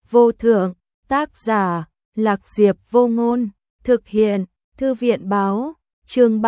vô thượng, tác giả, Lạc Diệp Vô Ngôn, thực hiện, Thư viện báo, chương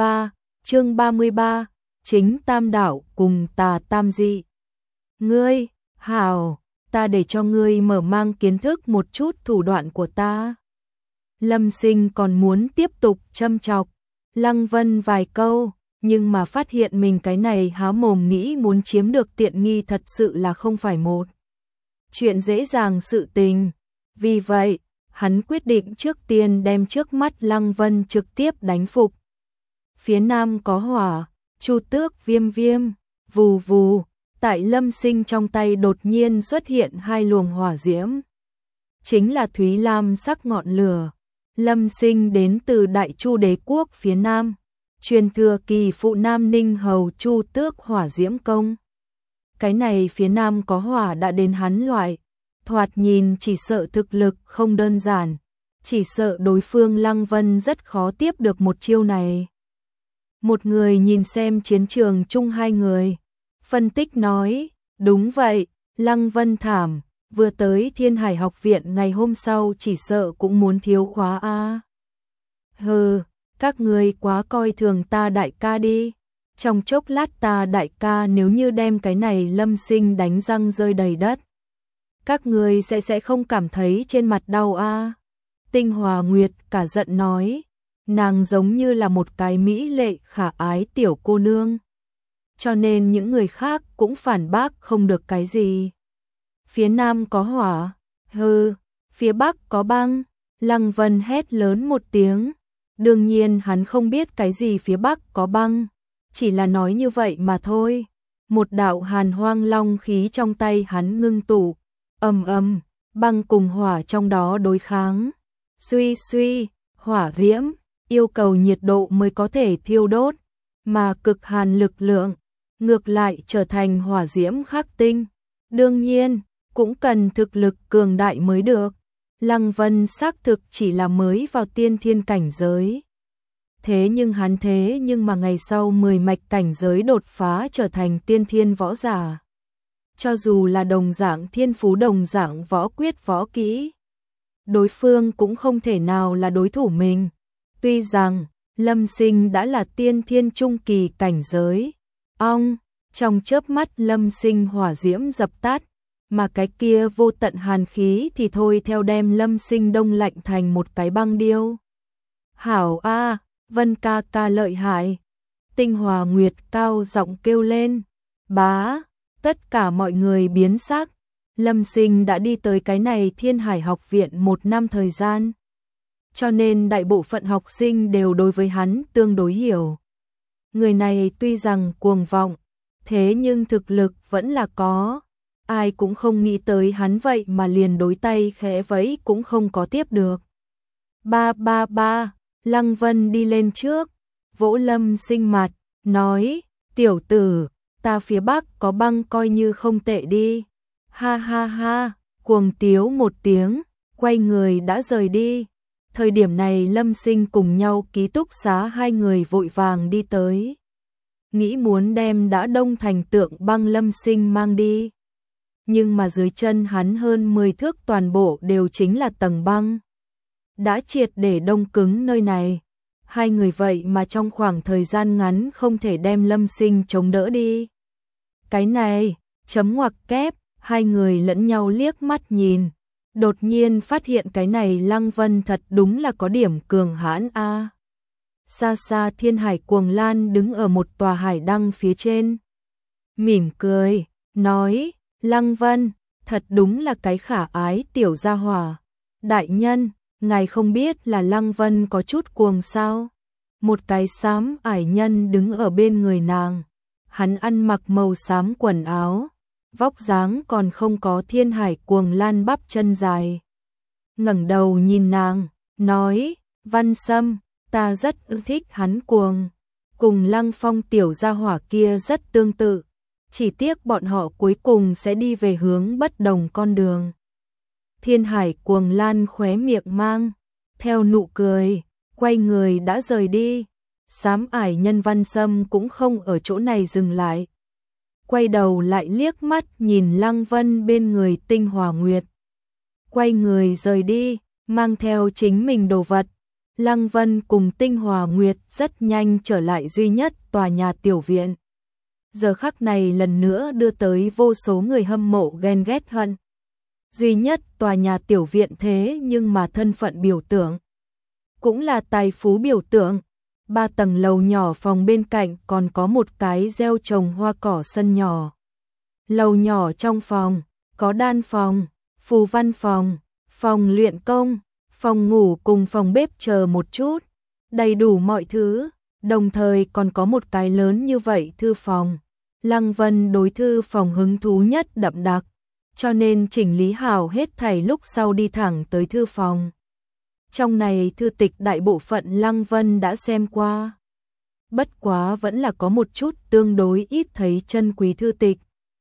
33, chính tam đạo cùng tà tam dị. Ngươi, hảo, ta để cho ngươi mở mang kiến thức một chút thủ đoạn của ta. Lâm Sinh còn muốn tiếp tục châm chọc Lăng Vân vài câu, nhưng mà phát hiện mình cái này há mồm nghĩ muốn chiếm được tiện nghi thật sự là không phải một chuyện dễ dàng sự tình. Vì vậy, hắn quyết định trước tiên đem trước mắt Lăng Vân trực tiếp đánh phục. Phía nam có hỏa, Chu Tước viêm viêm, vù vù, tại Lâm Sinh trong tay đột nhiên xuất hiện hai luồng hỏa diễm. Chính là thúy lam sắc ngọn lửa. Lâm Sinh đến từ Đại Chu đế quốc phía nam, truyền thừa kỳ phụ Nam Ninh hầu Chu Tước hỏa diễm công. Cái này phía nam có hỏa đã đến hắn loại, thoạt nhìn chỉ sợ thực lực không đơn giản, chỉ sợ đối phương Lăng Vân rất khó tiếp được một chiêu này. Một người nhìn xem chiến trường chung hai người, phân tích nói, đúng vậy, Lăng Vân thảm, vừa tới Thiên Hải học viện ngày hôm sau chỉ sợ cũng muốn thiếu khóa a. Hừ, các ngươi quá coi thường ta đại ca đi. Trong chốc lát ta đại ca nếu như đem cái này Lâm Sinh đánh răng rơi đầy đất, các ngươi sẽ không cảm thấy trên mặt đau a. Tinh Hòa Nguyệt cả giận nói, nàng giống như là một cái mỹ lệ khả ái tiểu cô nương, cho nên những người khác cũng phản bác không được cái gì. Phía nam có hỏa, hừ, phía bắc có băng. Lăng Vân hét lớn một tiếng. Đương nhiên hắn không biết cái gì phía bắc có băng, chỉ là nói như vậy mà thôi. Một đạo hàn hoang long khí trong tay hắn ngưng tụ, ầm ầm, băng cùng hỏa trong đó đối kháng. Suy suy, hỏa diễm, yêu cầu nhiệt độ mới có thể thiêu đốt, mà cực hàn lực lượng ngược lại trở thành hỏa diễm khắc tinh. Đương nhiên, cũng cần thực lực cường đại mới được. Lăng Vân xác thực chỉ là mới vào tiên thiên cảnh giới. Thế nhưng mà ngày sau 10 mạch cảnh giới đột phá trở thành tiên thiên võ giả. Cho dù là đồng dạng thiên phú đồng dạng võ quyết võ kỹ, đối phương cũng không thể nào là đối thủ mình. Tuy rằng, Lâm Sinh đã là tiên thiên trung kỳ cảnh giới. Trong chớp mắt Lâm Sinh hỏa diễm dập tắt, mà cái kia vô tận hàn khí thì thôi theo đem Lâm Sinh đông lạnh thành một cái băng điêu. Hảo a, Vân ca ca lợi hại. Tinh Hòa Nguyệt cao giọng kêu lên. Bá, tất cả mọi người biến sắc. Lâm Sinh đã đi tới cái này Thiên Hải học viện 1 năm thời gian, cho nên đại bộ phận học sinh đều đối với hắn tương đối hiểu. Người này tuy rằng cuồng vọng, thế nhưng thực lực vẫn là có. Ai cũng không nghĩ tới hắn vậy mà liền đối tay khẽ vẫy cũng không có tiếp được. Ba, Lăng Vân đi lên trước, vỗ Lâm Sinh mặt, nói, tiểu tử, ta phía bắc có băng coi như không tệ đi. Ha ha ha, cuồng tiếu một tiếng, quay người đã rời đi. Thời điểm này Lâm Sinh cùng nhau ký túc xá hai người vội vàng đi tới, nghĩ muốn đem đã đông thành tượng băng Lâm Sinh mang đi. Nhưng mà dưới chân hắn hơn 10 thước toàn bộ đều chính là tầng băng, đã triệt để đông cứng nơi này. Hai người vậy mà trong khoảng thời gian ngắn không thể đem Lâm Sinh chống đỡ đi. Cái này, chấm ngoặc kép, hai người lẫn nhau liếc mắt nhìn, đột nhiên phát hiện cái này Lăng Vân thật đúng là có điểm cường hãn a. Xa xa Thiên Hải Cuồng Lan đứng ở một tòa hải đăng phía trên, mỉm cười, nói, Lăng Vân, thật đúng là cái khả ái tiểu gia hỏa. Đại nhân, ngài không biết là Lăng Vân có chút cuồng sao? Một cái xám ải nhân đứng ở bên người nàng. Hắn ăn mặc màu xám quần áo, vóc dáng còn không có Thiên Hải Cuồng Lan bắp chân dài. Ngẩng đầu nhìn nàng, nói, Văn Sâm, ta rất thích hắn cuồng. Cùng Lăng Phong tiểu gia hỏa kia rất tương tự. Chỉ tiếc bọn họ cuối cùng sẽ đi về hướng bất đồng con đường. Thiên Hải Cuồng Lan khóe miệng mang theo nụ cười, quay người đã rời đi. Xám ải nhân Văn Sâm cũng không ở chỗ này dừng lại, quay đầu lại liếc mắt nhìn Lăng Vân bên người Tinh Hòa Nguyệt. quay người rời đi, mang theo chính mình đồ vật. Lăng Vân cùng Tinh Hòa Nguyệt rất nhanh trở lại duy nhất tòa nhà tiểu viện. Giờ khắc này lần nữa đưa tới vô số người hâm mộ ghen ghét hận. Duy nhất tòa nhà tiểu viện thế nhưng mà thân phận biểu tượng, cũng là tài phú biểu tượng. 3 tầng lầu nhỏ, phòng bên cạnh còn có một cái gieo trồng hoa cỏ sân nhỏ. Lầu nhỏ trong phòng có đan phòng, phù văn phòng, phòng luyện công, phòng ngủ cùng phòng bếp chờ một chút, đầy đủ mọi thứ, đồng thời còn có một cái lớn như vậy thư phòng. Lăng Vân đối thư phòng hứng thú nhất đậm đặc, cho nên chỉnh lý hảo hết thảy lúc sau đi thẳng tới thư phòng. Trong này thư tịch đại bộ phận Lăng Vân đã xem qua. Bất quá vẫn là có một chút tương đối ít thấy chân quý thư tịch.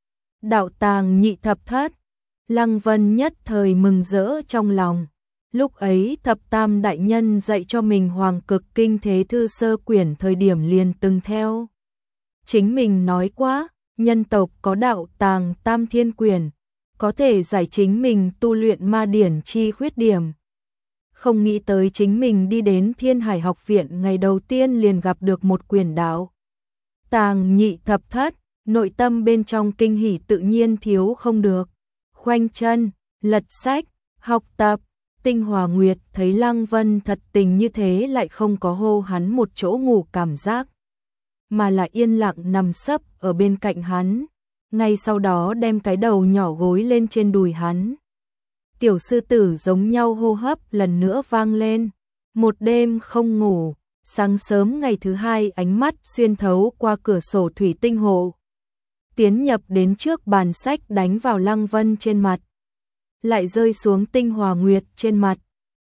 Đạo tàng nhị thập thất, Lăng Vân nhất thời mừng rỡ trong lòng. Lúc ấy thập tam đại nhân dạy cho mình Hoàng Cực Kinh Thế Thư sơ quyển thời điểm liền từng theo. Chính mình nói quá, nhân tộc có đạo tàng tam thiên quyển, có thể giải chính mình tu luyện ma điển chi khuyết điểm. Không nghĩ tới chính mình đi đến Thiên Hải học viện ngày đầu tiên liền gặp được một quyển đạo tàng nhị thập thất, nội tâm bên trong kinh hỉ tự nhiên thiếu không được. Khoanh chân, lật sách, học tập. Tinh Hòa Nguyệt thấy Lăng Vân thật tình như thế lại không có hô hắn một chỗ ngủ cảm giác, mà là yên lặng nằm sấp ở bên cạnh hắn, ngay sau đó đem cái đầu nhỏ gối lên trên đùi hắn. Tiểu sư tử giống nhau hô hấp lần nữa vang lên. Một đêm không ngủ, sáng sớm ngày thứ hai ánh mắt xuyên thấu qua cửa sổ thủy tinh hộ, tiến nhập đến trước bàn sách đánh vào Lăng Vân trên mặt, lại rơi xuống Tinh Hòa Nguyệt trên mặt.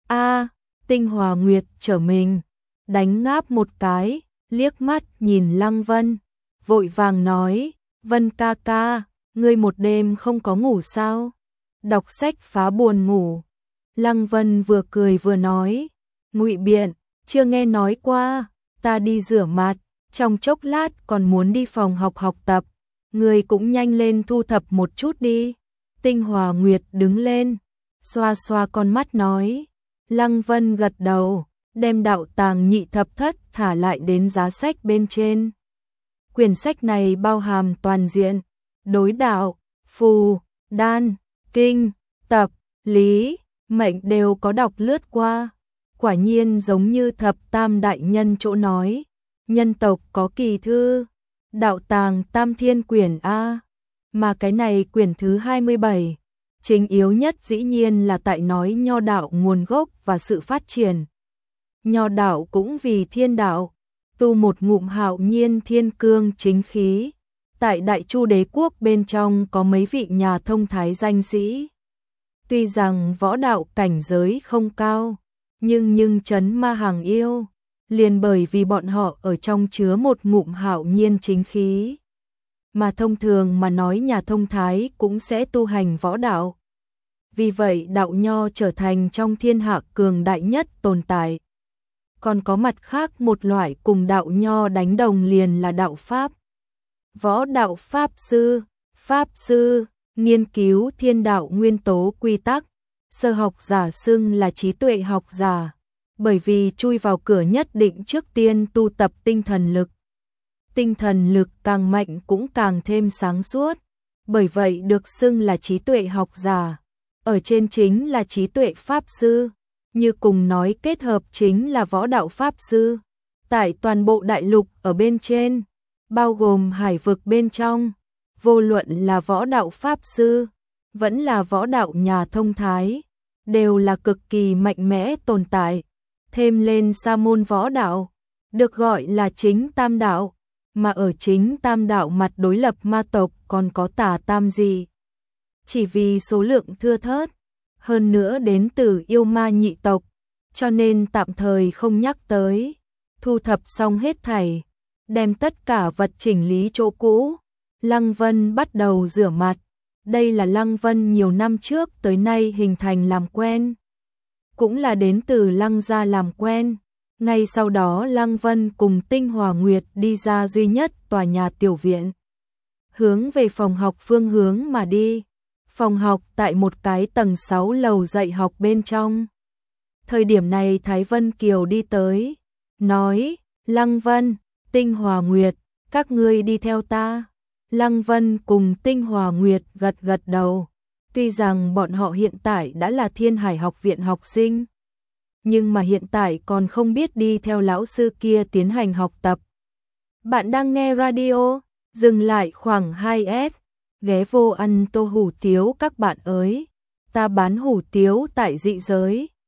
Tinh Hòa Nguyệt trở mình, đánh ngáp một cái, liếc mắt nhìn Lăng Vân, vội vàng nói, Vân ca ca, ngươi một đêm không có ngủ sao? Đọc sách phá buồn ngủ. Lăng Vân vừa cười vừa nói, ngụy biện, chưa nghe nói qua, ta đi rửa mặt, trong chốc lát còn muốn đi phòng học tập, ngươi cũng nhanh lên thu thập một chút đi. Tinh Hòa Nguyệt đứng lên, xoa xoa con mắt nói. Lăng Vân gật đầu, đem đạo tàng nhị thập thất thả lại đến giá sách bên trên. Quyển sách này bao hàm toàn diện, đối đạo, phù, đan, kinh, tập, lý, mệnh đều có đọc lướt qua. Quả nhiên giống như thập tam đại nhân chỗ nói, nhân tộc có kỳ thư, đạo tàng tam thiên quyển A. Mà cái này quyển thứ 27, chính yếu nhất dĩ nhiên là tại nói nho đạo nguồn gốc và sự phát triển. Nho đạo cũng vì thiên đạo, tu một ngụm hạo nhiên thiên cương chính khí. Tại Đại Chu đế quốc bên trong có mấy vị nhà thông thái danh sĩ. Tuy rằng võ đạo cảnh giới không cao, nhưng trấn ma hàng yêu, liền bởi vì bọn họ ở trong chứa một ngụm hạo nhiên chính khí. Mà thông thường mà nói nhà thông thái cũng sẽ tu hành võ đạo. Vì vậy đạo nho trở thành trong thiên hạ cường đại nhất tồn tại. Còn có mặt khác một loại cùng đạo nho đánh đồng liền là đạo Pháp. Võ đạo Pháp sư, nghiên cứu thiên đạo nguyên tố quy tắc, sơ học giả xưng là trí tuệ học giả, bởi vì chui vào cửa nhất định trước tiên tu tập tinh thần lực. Tinh thần lực càng mạnh cũng càng thêm sáng suốt, bởi vậy được xưng là trí tuệ học giả. Ở trên chính là trí tuệ pháp sư, như cùng nói kết hợp chính là võ đạo pháp sư. Tại toàn bộ đại lục ở bên trên, bao gồm hải vực bên trong, vô luận là võ đạo pháp sư, vẫn là võ đạo nhà thông thái, đều là cực kỳ mạnh mẽ tồn tại. Thêm lên sa môn võ đạo, được gọi là chính tam đạo, mà ở chính tam đạo mặt đối lập ma tộc còn có tà tam dị. Chỉ vì số lượng thưa thớt, hơn nữa đến từ yêu ma nhị tộc, cho nên tạm thời không nhắc tới. Thu thập xong hết thảy, đem tất cả vật chỉnh lý chỗ cũ, Lăng Vân bắt đầu rửa mặt. Đây là Lăng Vân nhiều năm trước tới nay hình thành làm quen, cũng là đến từ Lăng gia làm quen. Ngay sau đó Lăng Vân cùng Tinh Hòa Nguyệt đi ra duy nhất tòa nhà tiểu viện, hướng về phòng học phương hướng mà đi. phòng học tại một cái tầng 6 lầu dạy học bên trong. Thời điểm này Thái Vân Kiều đi tới, nói, Lăng Vân, Tinh Hòa Nguyệt, các ngươi đi theo ta. Lăng Vân cùng Tinh Hòa Nguyệt gật gật đầu, tuy rằng bọn họ hiện tại đã là Thiên Hải học viện học sinh, nhưng mà hiện tại còn không biết đi theo lão sư kia tiến hành học tập. Bạn đang nghe radio, dừng lại khoảng 2S, ghé vô ăn tô hủ tiếu các bạn ơi, ta bán hủ tiếu tại dị giới.